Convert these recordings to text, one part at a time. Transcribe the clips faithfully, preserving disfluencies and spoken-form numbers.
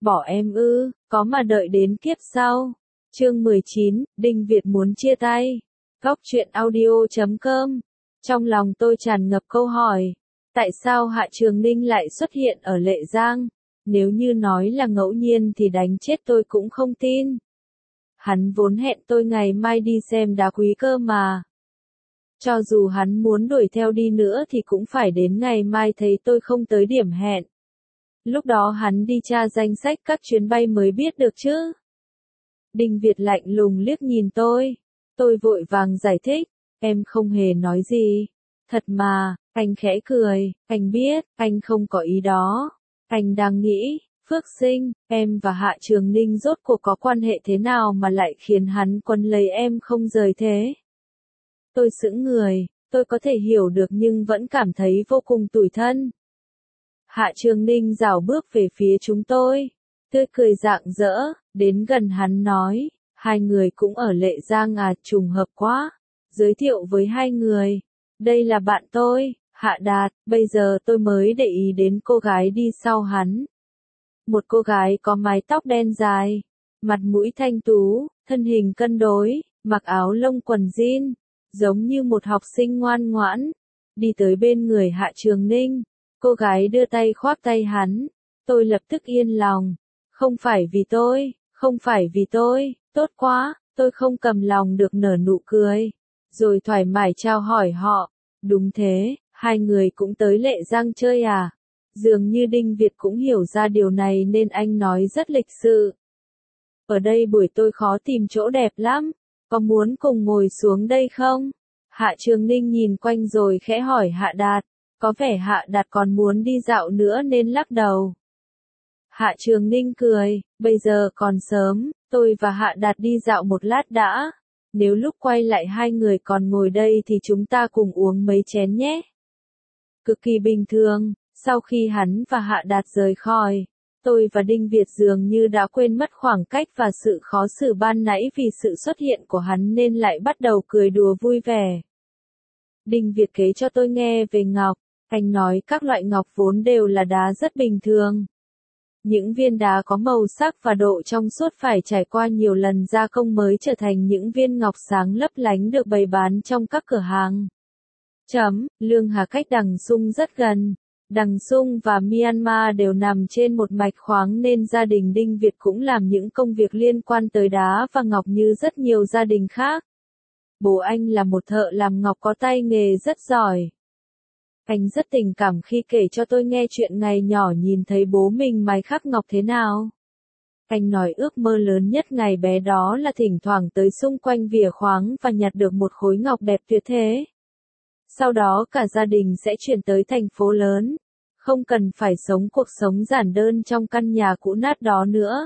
Bỏ em ư, có mà đợi đến kiếp sau. Chương mười chín, Đinh Việt muốn chia tay. Góc truyện audio chấm com. Trong lòng tôi tràn ngập câu hỏi. Tại sao Hạ Trường Ninh lại xuất hiện ở Lệ Giang? Nếu như nói là ngẫu nhiên thì đánh chết tôi cũng không tin. Hắn vốn hẹn tôi ngày mai đi xem đá quý cơ mà. Cho dù hắn muốn đuổi theo đi nữa thì cũng phải đến ngày mai thấy tôi không tới điểm hẹn. Lúc đó hắn đi tra danh sách các chuyến bay mới biết được chứ. Đinh Việt lạnh lùng liếc nhìn tôi. Tôi vội vàng giải thích, em không hề nói gì. Thật mà, anh khẽ cười, anh biết, anh không có ý đó. Anh đang nghĩ, Phước Sinh, em và Hạ Trường Ninh rốt cuộc có quan hệ thế nào mà lại khiến hắn quấn lấy em không rời thế. Tôi sững người, tôi có thể hiểu được nhưng vẫn cảm thấy vô cùng tủi thân. Hạ Trường Ninh rảo bước về phía chúng tôi, tươi cười rạng rỡ, đến gần hắn nói, hai người cũng ở Lệ Giang à, trùng hợp quá. Giới thiệu với hai người, đây là bạn tôi, Hạ Đạt, bây giờ tôi mới để ý đến cô gái đi sau hắn. Một cô gái có mái tóc đen dài, mặt mũi thanh tú, thân hình cân đối, mặc áo lông quần jean, giống như một học sinh ngoan ngoãn, đi tới bên người Hạ Trường Ninh. Cô gái đưa tay khoác tay hắn, tôi lập tức yên lòng. Không phải vì tôi, không phải vì tôi, tốt quá, tôi không cầm lòng được nở nụ cười. Rồi thoải mái chào hỏi họ, đúng thế, hai người cũng tới Lệ Giang chơi à? Dường như Đinh Việt cũng hiểu ra điều này nên anh nói rất lịch sự. Ở đây buổi tôi khó tìm chỗ đẹp lắm, có muốn cùng ngồi xuống đây không? Hạ Trường Ninh nhìn quanh rồi khẽ hỏi Hạ Đạt, có vẻ Hạ Đạt còn muốn đi dạo nữa nên lắc đầu. Hạ Trường Ninh cười, bây giờ còn sớm, tôi và Hạ Đạt đi dạo một lát đã. Nếu lúc quay lại hai người còn ngồi đây thì chúng ta cùng uống mấy chén nhé. Cực kỳ bình thường, sau khi hắn và Hạ Đạt rời khỏi, tôi và Đinh Việt dường như đã quên mất khoảng cách và sự khó xử ban nãy vì sự xuất hiện của hắn nên lại bắt đầu cười đùa vui vẻ. Đinh Việt kể cho tôi nghe về ngọc, anh nói các loại ngọc vốn đều là đá rất bình thường. Những viên đá có màu sắc và độ trong suốt phải trải qua nhiều lần gia công mới trở thành những viên ngọc sáng lấp lánh được bày bán trong các cửa hàng. Chấm, Lương Hà cách Đằng Sung rất gần. Đằng Sung và Myanmar đều nằm trên một mạch khoáng nên gia đình Đinh Việt cũng làm những công việc liên quan tới đá và ngọc như rất nhiều gia đình khác. Bố anh là một thợ làm ngọc có tay nghề rất giỏi. Anh rất tình cảm khi kể cho tôi nghe chuyện ngày nhỏ nhìn thấy bố mình mài khắc ngọc thế nào. Anh nói ước mơ lớn nhất ngày bé đó là thỉnh thoảng tới xung quanh vỉa khoáng và nhặt được một khối ngọc đẹp tuyệt thế. Sau đó cả gia đình sẽ chuyển tới thành phố lớn, không cần phải sống cuộc sống giản đơn trong căn nhà cũ nát đó nữa.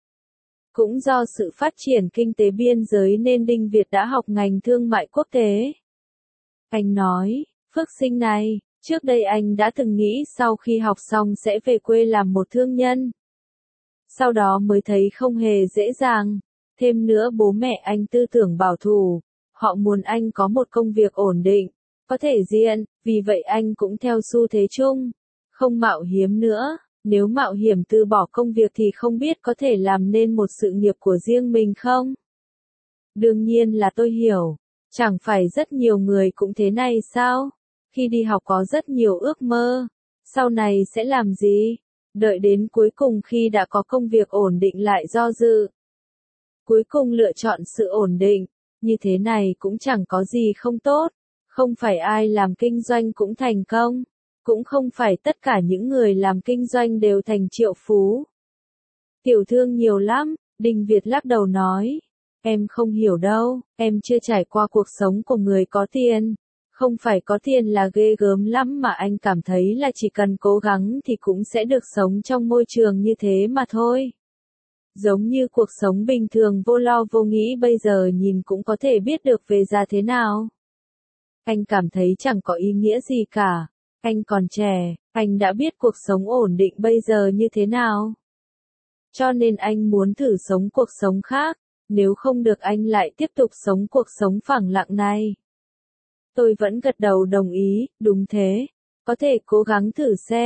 Cũng do sự phát triển kinh tế biên giới nên Đinh Việt đã học ngành thương mại quốc tế. Anh nói, Phước Sinh này, trước đây anh đã từng nghĩ sau khi học xong sẽ về quê làm một thương nhân. Sau đó mới thấy không hề dễ dàng. Thêm nữa bố mẹ anh tư tưởng bảo thủ, họ muốn anh có một công việc ổn định, có thể riêng, vì vậy anh cũng theo xu thế chung, không mạo hiểm nữa. Nếu mạo hiểm từ bỏ công việc thì không biết có thể làm nên một sự nghiệp của riêng mình không? Đương nhiên là tôi hiểu, chẳng phải rất nhiều người cũng thế này sao? Khi đi học có rất nhiều ước mơ, sau này sẽ làm gì? Đợi đến cuối cùng khi đã có công việc ổn định lại do dự. Cuối cùng lựa chọn sự ổn định, như thế này cũng chẳng có gì không tốt, không phải ai làm kinh doanh cũng thành công. Cũng không phải tất cả những người làm kinh doanh đều thành triệu phú. Tiểu thương nhiều lắm, Đinh Việt lắc đầu nói. Em không hiểu đâu, em chưa trải qua cuộc sống của người có tiền. Không phải có tiền là ghê gớm lắm mà anh cảm thấy là chỉ cần cố gắng thì cũng sẽ được sống trong môi trường như thế mà thôi. Giống như cuộc sống bình thường vô lo vô nghĩ bây giờ nhìn cũng có thể biết được về ra thế nào. Anh cảm thấy chẳng có ý nghĩa gì cả. Anh còn trẻ, anh đã biết cuộc sống ổn định bây giờ như thế nào. Cho nên anh muốn thử sống cuộc sống khác, nếu không được anh lại tiếp tục sống cuộc sống phẳng lặng này. Tôi vẫn gật đầu đồng ý, đúng thế, có thể cố gắng thử xem.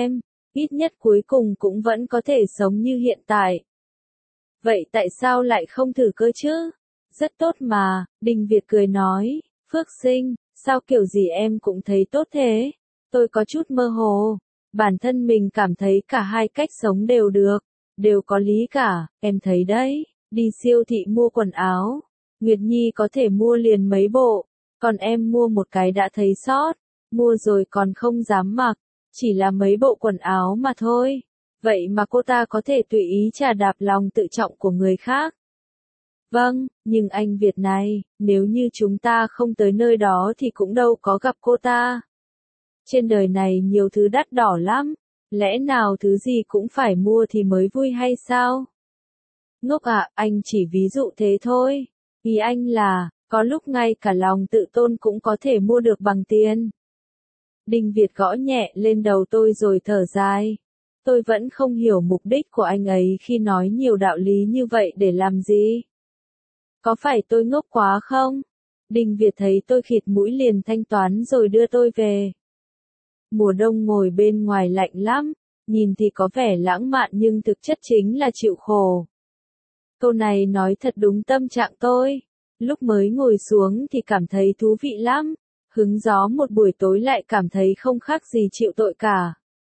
ít nhất cuối cùng cũng vẫn có thể sống như hiện tại. Vậy tại sao lại không thử cơ chứ? Rất tốt mà, Đinh Việt cười nói, Phước Sinh, sao kiểu gì em cũng thấy tốt thế? Tôi có chút mơ hồ, bản thân mình cảm thấy cả hai cách sống đều được, đều có lý cả, em thấy đấy, đi siêu thị mua quần áo, Nguyệt Nhi có thể mua liền mấy bộ, còn em mua một cái đã thấy sót, mua rồi còn không dám mặc, chỉ là mấy bộ quần áo mà thôi. Vậy mà cô ta có thể tùy ý chà đạp lòng tự trọng của người khác. Vâng, nhưng anh Việt này, nếu như chúng ta không tới nơi đó thì cũng đâu có gặp cô ta. Trên đời này nhiều thứ đắt đỏ lắm, lẽ nào thứ gì cũng phải mua thì mới vui hay sao? Ngốc ạ, anh chỉ ví dụ thế thôi. Ý anh là, có lúc ngay cả lòng tự tôn cũng có thể mua được bằng tiền. Đinh Việt gõ nhẹ lên đầu tôi rồi thở dài. Tôi vẫn không hiểu mục đích của anh ấy khi nói nhiều đạo lý như vậy để làm gì. Có phải tôi ngốc quá không? Đinh Việt thấy tôi khịt mũi liền thanh toán rồi đưa tôi về. Mùa đông ngồi bên ngoài lạnh lắm, nhìn thì có vẻ lãng mạn nhưng thực chất chính là chịu khổ. Câu này nói thật đúng tâm trạng tôi. Lúc mới ngồi xuống thì cảm thấy thú vị lắm, hứng gió một buổi tối lại cảm thấy không khác gì chịu tội cả.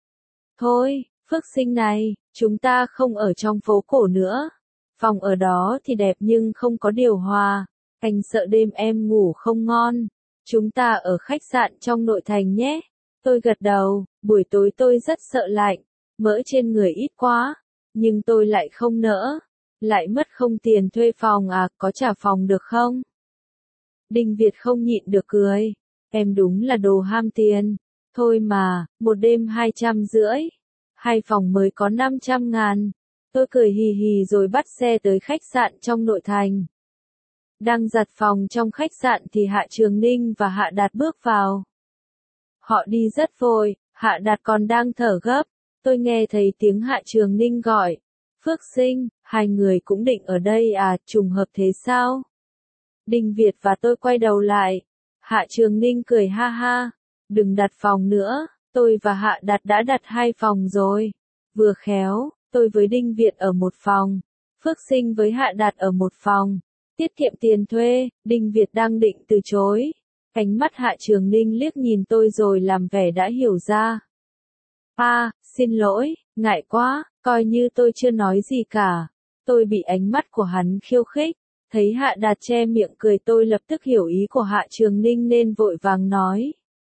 Thôi, Phước Sinh này, chúng ta không ở trong phố cổ nữa. Phòng ở đó thì đẹp nhưng không có điều hòa. Anh sợ đêm em ngủ không ngon. Chúng ta ở khách sạn trong nội thành nhé. Tôi gật đầu, buổi tối tôi rất sợ lạnh. Mỡ trên người ít quá. Nhưng tôi lại không nỡ. Lại mất không tiền thuê phòng à, có trả phòng được không? Đinh Việt không nhịn được cười. Em đúng là đồ ham tiền. Thôi mà, một đêm hai trăm rưỡi. Hai phòng mới có năm trăm ngàn. Tôi cười hì hì rồi bắt xe tới khách sạn trong nội thành. Đang giặt phòng trong khách sạn thì Hạ Trường Ninh và Hạ Đạt bước vào. Họ đi rất vội, Hạ Đạt còn đang thở gấp. Tôi nghe thấy tiếng Hạ Trường Ninh gọi. Phước Sinh, hai người cũng định ở đây à, trùng hợp thế sao? Đinh Việt và tôi quay đầu lại. Hạ Trường Ninh cười ha ha. Đừng đặt phòng nữa, tôi và Hạ Đạt đã đặt hai phòng rồi. Vừa khéo, tôi với Đinh Việt ở một phòng. Phước Sinh với Hạ Đạt ở một phòng. Tiết kiệm tiền thuê, Đinh Việt đang định từ chối. Ánh mắt Hạ Trường Ninh liếc nhìn tôi rồi làm vẻ đã hiểu ra. À, xin lỗi, ngại quá, coi như tôi chưa nói gì cả. Tôi bị ánh mắt của hắn khiêu khích. Thấy Hạ Đạt che miệng cười tôi lập tức hiểu ý của Hạ Trường Ninh nên vội vàng nói.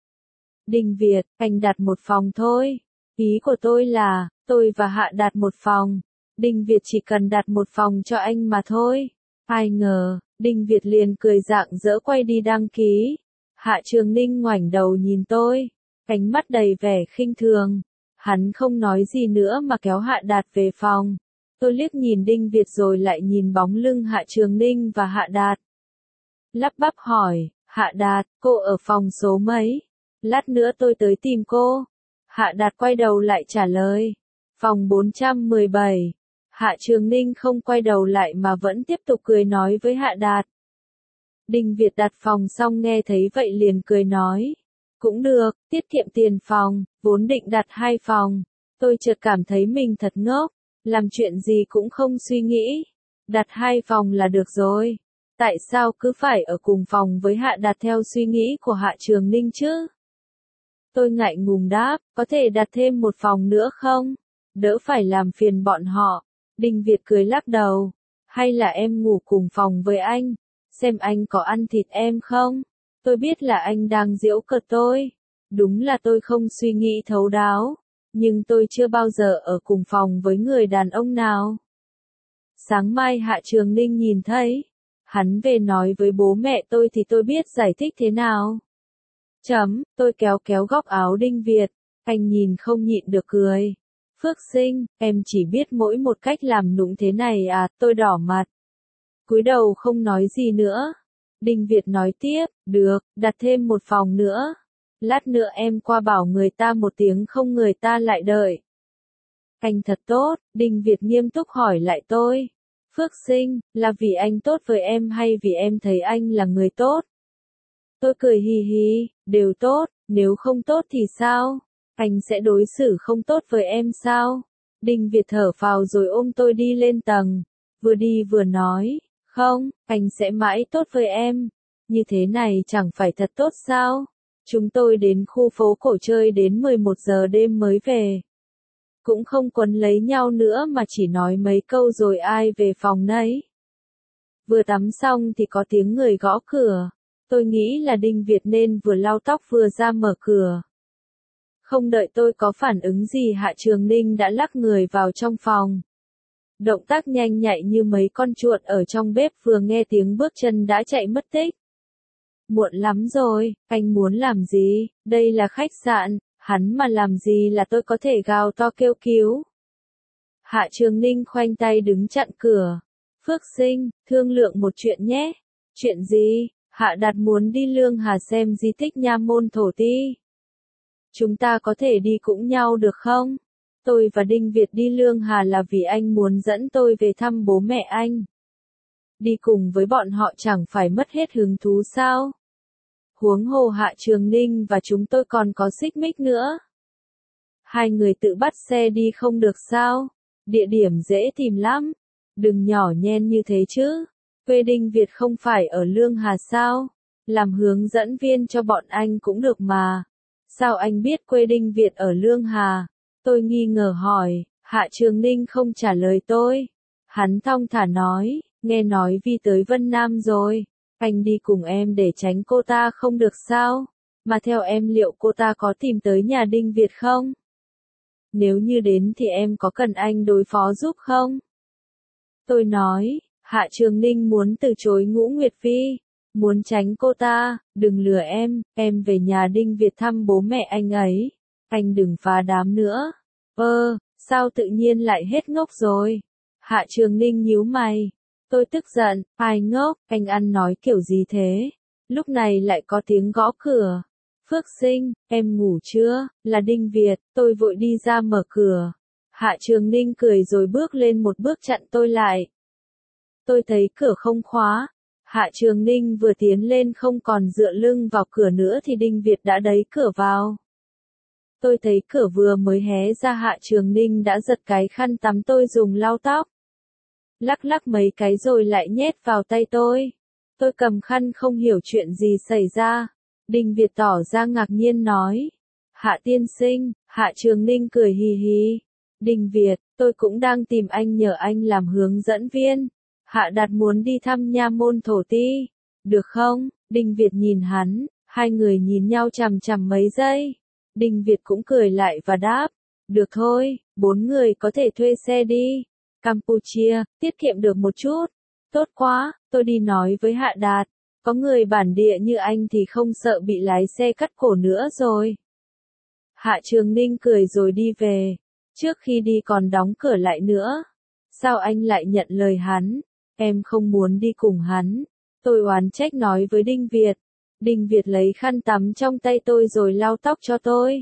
Đinh Việt, anh đặt một phòng thôi. Ý của tôi là, tôi và Hạ đặt một phòng. Đinh Việt chỉ cần đặt một phòng cho anh mà thôi. Ai ngờ, Đinh Việt liền cười rạng rỡ quay đi đăng ký. Hạ Trường Ninh ngoảnh đầu nhìn tôi, ánh mắt đầy vẻ khinh thường. Hắn không nói gì nữa mà kéo Hạ Đạt về phòng. Tôi liếc nhìn Đinh Việt rồi lại nhìn bóng lưng Hạ Trường Ninh và Hạ Đạt. Lắp bắp hỏi, Hạ Đạt, cô ở phòng số mấy? Lát nữa tôi tới tìm cô. Hạ Đạt quay đầu lại trả lời. Phòng bốn trăm mười bảy. Hạ Trường Ninh không quay đầu lại mà vẫn tiếp tục cười nói với Hạ Đạt. Đinh Việt đặt phòng xong nghe thấy vậy liền cười nói. Cũng được, tiết kiệm tiền phòng, vốn định đặt hai phòng. Tôi chợt cảm thấy mình thật ngốc, làm chuyện gì cũng không suy nghĩ. Đặt hai phòng là được rồi. Tại sao cứ phải ở cùng phòng với Hạ Đạt theo suy nghĩ của Hạ Trường Ninh chứ? Tôi ngại ngùng đáp, có thể đặt thêm một phòng nữa không? Đỡ phải làm phiền bọn họ. Đinh Việt cười lắc đầu. Hay là em ngủ cùng phòng với anh? Xem anh có ăn thịt em không? Tôi biết là anh đang giễu cợt tôi. Đúng là tôi không suy nghĩ thấu đáo. Nhưng tôi chưa bao giờ ở cùng phòng với người đàn ông nào. Sáng mai Hạ Trường Ninh nhìn thấy. Hắn về nói với bố mẹ tôi thì tôi biết giải thích thế nào. Chấm, tôi kéo kéo góc áo Đinh Việt. Anh nhìn không nhịn được cười. Phước Sinh, em chỉ biết mỗi một cách làm nũng thế này à, tôi đỏ mặt. Cúi đầu không nói gì nữa. Đinh Việt nói tiếp, được, đặt thêm một phòng nữa. Lát nữa em qua bảo người ta một tiếng không người ta lại đợi. Anh thật tốt, Đinh Việt nghiêm túc hỏi lại tôi. Phước Sinh, là vì anh tốt với em hay vì em thấy anh là người tốt? Tôi cười hì hì, đều tốt, nếu không tốt thì sao? Anh sẽ đối xử không tốt với em sao? Đinh Việt thở phào rồi ôm tôi đi lên tầng, vừa đi vừa nói, không, anh sẽ mãi tốt với em. Như thế này chẳng phải thật tốt sao? Chúng tôi đến khu phố cổ chơi đến mười một giờ đêm mới về. Cũng không quấn lấy nhau nữa mà chỉ nói mấy câu rồi ai về phòng nấy. Vừa tắm xong thì có tiếng người gõ cửa. Tôi nghĩ là Đinh Việt nên vừa lau tóc vừa ra mở cửa. Không đợi tôi có phản ứng gì Hạ Trường Ninh đã lắc người vào trong phòng. Động tác nhanh nhạy như mấy con chuột ở trong bếp, vừa nghe tiếng bước chân đã chạy mất tích. Muộn lắm rồi, anh muốn làm gì? Đây là khách sạn, hắn mà làm gì là tôi có thể gào to kêu cứu. Hạ Trường Ninh khoanh tay đứng chặn cửa. Phước Sinh, thương lượng một chuyện nhé. Chuyện gì? Hạ Đạt muốn đi Lương Hà xem di tích Nha Môn Thổ Ti. Chúng ta có thể đi cùng nhau được không? Tôi và Đinh Việt đi Lương Hà là vì anh muốn dẫn tôi về thăm bố mẹ anh. Đi cùng với bọn họ chẳng phải mất hết hứng thú sao? Huống hồ Hạ Trường Ninh và chúng tôi còn có xích mích nữa. Hai người tự bắt xe đi không được sao? Địa điểm dễ tìm lắm. Đừng nhỏ nhen như thế chứ. Quê Đinh Việt không phải ở Lương Hà sao? Làm hướng dẫn viên cho bọn anh cũng được mà. Sao anh biết quê Đinh Việt ở Lương Hà? Tôi nghi ngờ hỏi. Hạ Trường Ninh không trả lời tôi. Hắn thong thả nói, nghe nói Vi tới Vân Nam rồi. Anh đi cùng em để tránh cô ta không được sao? Mà theo em liệu cô ta có tìm tới nhà Đinh Việt không? Nếu như đến thì em có cần anh đối phó giúp không? Tôi nói, Hạ Trường Ninh muốn từ chối Ngũ Nguyệt Vi. Muốn tránh cô ta, đừng lừa em, em về nhà Đinh Việt thăm bố mẹ anh ấy. Anh đừng phá đám nữa. Ơ, sao tự nhiên lại hết ngốc rồi? Hạ Trường Ninh nhíu mày. Tôi tức giận, ai ngốc, anh ăn nói kiểu gì thế? Lúc này lại có tiếng gõ cửa. Phước Sinh, em ngủ chưa? Là Đinh Việt, tôi vội đi ra mở cửa. Hạ Trường Ninh cười rồi bước lên một bước chặn tôi lại. Tôi thấy cửa không khóa. Hạ Trường Ninh vừa tiến lên không còn dựa lưng vào cửa nữa thì Đinh Việt đã đẩy cửa vào. Tôi thấy cửa vừa mới hé ra Hạ Trường Ninh đã giật cái khăn tắm tôi dùng lau tóc. Lắc lắc mấy cái rồi lại nhét vào tay tôi. Tôi cầm khăn không hiểu chuyện gì xảy ra. Đinh Việt tỏ ra ngạc nhiên nói. Hạ tiên sinh, Hạ Trường Ninh cười hì hì. Đinh Việt, tôi cũng đang tìm anh nhờ anh làm hướng dẫn viên. Hạ Đạt muốn đi thăm Nha Môn Thổ Ti. Được không? Đinh Việt nhìn hắn, hai người nhìn nhau chằm chằm mấy giây. Đinh Việt cũng cười lại và đáp. Được thôi, bốn người có thể thuê xe đi. Campuchia, tiết kiệm được một chút. Tốt quá, tôi đi nói với Hạ Đạt. Có người bản địa như anh thì không sợ bị lái xe cắt cổ nữa rồi. Hạ Trường Ninh cười rồi đi về. Trước khi đi còn đóng cửa lại nữa. Sao anh lại nhận lời hắn? Em không muốn đi cùng hắn. Tôi oán trách nói với Đinh Việt. Đinh Việt lấy khăn tắm trong tay tôi rồi lau tóc cho tôi.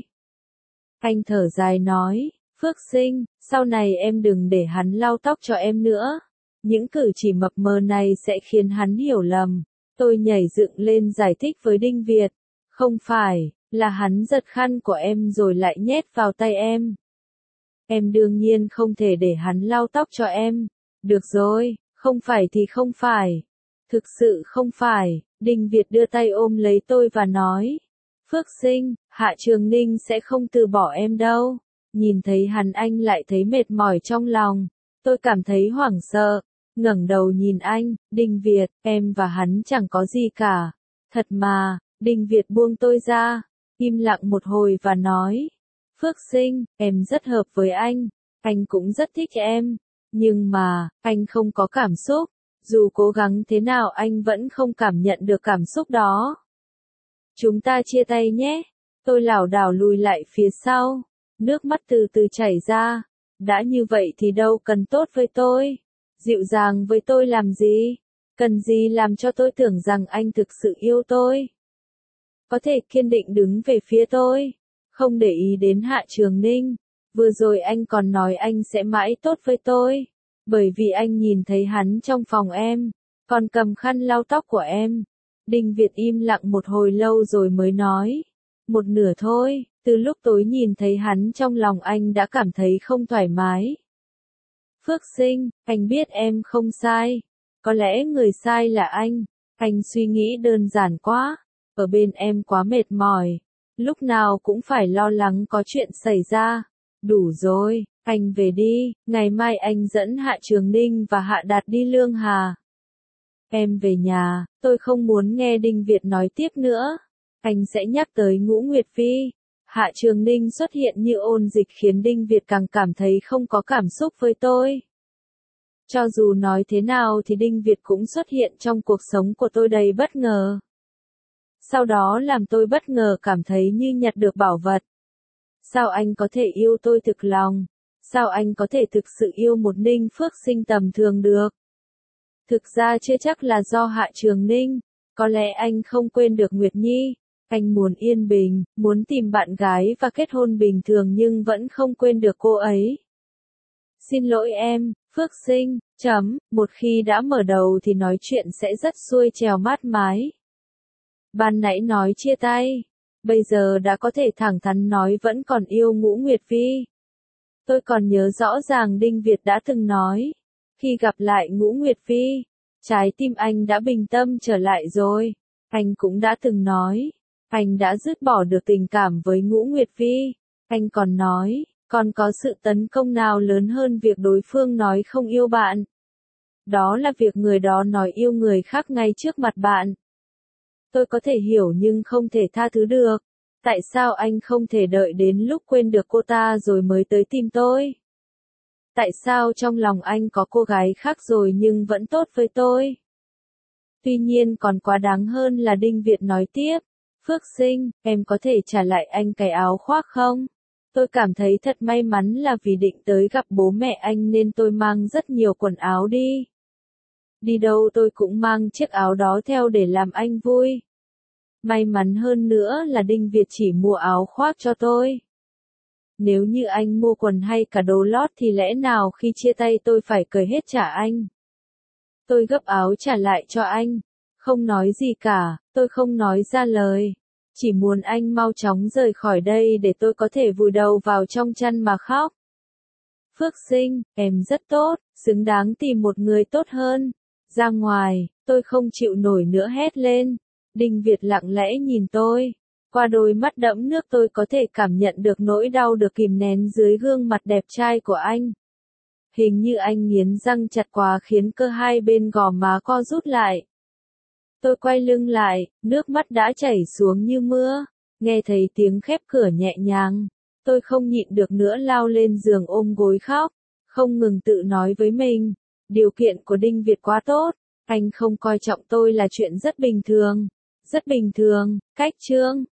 Anh thở dài nói, Phước Sinh, sau này em đừng để hắn lau tóc cho em nữa. Những cử chỉ mập mờ này sẽ khiến hắn hiểu lầm. Tôi nhảy dựng lên giải thích với Đinh Việt. Không phải, là hắn giật khăn của em rồi lại nhét vào tay em. Em đương nhiên không thể để hắn lau tóc cho em. Được rồi, không phải thì không phải. Thực sự không phải. Đinh Việt đưa tay ôm lấy tôi và nói. Phước Sinh, Hạ Trường Ninh sẽ không từ bỏ em đâu. Nhìn thấy hắn anh lại thấy mệt mỏi trong lòng. Tôi cảm thấy hoảng sợ. Ngẩng đầu nhìn anh, Đinh Việt, em và hắn chẳng có gì cả. Thật mà, Đinh Việt buông tôi ra. Im lặng một hồi và nói. Phước Sinh, em rất hợp với anh. Anh cũng rất thích em. Nhưng mà, anh không có cảm xúc. Dù cố gắng thế nào anh vẫn không cảm nhận được cảm xúc đó. Chúng ta chia tay nhé. Tôi lảo đảo lùi lại phía sau. Nước mắt từ từ chảy ra. Đã như vậy thì đâu cần tốt với tôi. Dịu dàng với tôi làm gì? Cần gì làm cho tôi tưởng rằng anh thực sự yêu tôi? Có thể kiên định đứng về phía tôi. Không để ý đến Hạ Trường Ninh. Vừa rồi anh còn nói anh sẽ mãi tốt với tôi. Bởi vì anh nhìn thấy hắn trong phòng em. Còn cầm khăn lau tóc của em. Đinh Việt im lặng một hồi lâu rồi mới nói. một nửa thôi, từ lúc tối nhìn thấy hắn trong lòng anh đã cảm thấy không thoải mái. Phước Sinh, anh biết em không sai, có lẽ người sai là anh, anh suy nghĩ đơn giản quá, ở bên em quá mệt mỏi, lúc nào cũng phải lo lắng có chuyện xảy ra. Đủ rồi, anh về đi, ngày mai anh dẫn Hạ Trường Ninh và Hạ Đạt đi Lương Hà. Em về nhà, tôi không muốn nghe Đinh Việt nói tiếp nữa. Anh sẽ nhắc tới Ngũ Nguyệt Phi. Hạ Trường Ninh xuất hiện như ôn dịch khiến Đinh Việt càng cảm thấy không có cảm xúc với tôi. Cho dù nói thế nào thì Đinh Việt cũng xuất hiện trong cuộc sống của tôi đầy bất ngờ. Sau đó làm tôi bất ngờ cảm thấy như nhặt được bảo vật. Sao anh có thể yêu tôi thực lòng? Sao anh có thể thực sự yêu một Ninh Phước Sinh tầm thường được? Thực ra chưa chắc là do Hạ Trường Ninh, có lẽ anh không quên được Nguyệt Nhi. Anh muốn yên bình, muốn tìm bạn gái và kết hôn bình thường nhưng vẫn không quên được cô ấy. Xin lỗi em, Phước Sinh, chấm, một khi đã mở đầu thì nói chuyện sẽ rất xuôi trèo mát mái. Ban nãy nói chia tay, bây giờ đã có thể thẳng thắn nói vẫn còn yêu Ngũ Nguyệt Phi. Tôi còn nhớ rõ ràng Đinh Việt đã từng nói, khi gặp lại Ngũ Nguyệt Phi, trái tim anh đã bình tâm trở lại rồi. Anh cũng đã từng nói, anh đã dứt bỏ được tình cảm với Ngũ Nguyệt Phi. Anh còn nói, còn có sự tấn công nào lớn hơn việc đối phương nói không yêu bạn. Đó là việc người đó nói yêu người khác ngay trước mặt bạn. Tôi có thể hiểu nhưng không thể tha thứ được. Tại sao anh không thể đợi đến lúc quên được cô ta rồi mới tới tìm tôi? Tại sao trong lòng anh có cô gái khác rồi nhưng vẫn tốt với tôi? Tuy nhiên còn quá đáng hơn là Đinh Việt nói tiếp. Phước Sinh, em có thể trả lại anh cái áo khoác không? Tôi cảm thấy thật may mắn là vì định tới gặp bố mẹ anh nên tôi mang rất nhiều quần áo đi. Đi đâu tôi cũng mang chiếc áo đó theo để làm anh vui. May mắn hơn nữa là Đinh Việt chỉ mua áo khoác cho tôi. Nếu như anh mua quần hay cả đồ lót thì lẽ nào khi chia tay tôi phải cởi hết trả anh? Tôi gấp áo trả lại cho anh. Không nói gì cả, tôi không nói ra lời. Chỉ muốn anh mau chóng rời khỏi đây để tôi có thể vùi đầu vào trong chăn mà khóc. Phước Sinh, em rất tốt, xứng đáng tìm một người tốt hơn. Ra ngoài, tôi không chịu nổi nữa hét lên. Đinh Việt lặng lẽ nhìn tôi. Qua đôi mắt đẫm nước tôi có thể cảm nhận được nỗi đau được kìm nén dưới gương mặt đẹp trai của anh. Hình như anh nghiến răng chặt quá khiến cơ hai bên gò má co rút lại. Tôi quay lưng lại, nước mắt đã chảy xuống như mưa. Nghe thấy tiếng khép cửa nhẹ nhàng. Tôi không nhịn được nữa lao lên giường ôm gối khóc. Không ngừng tự nói với mình. Điều kiện của Đinh Việt quá tốt. Anh không coi trọng tôi là chuyện rất bình thường. Rất bình thường, cách chương.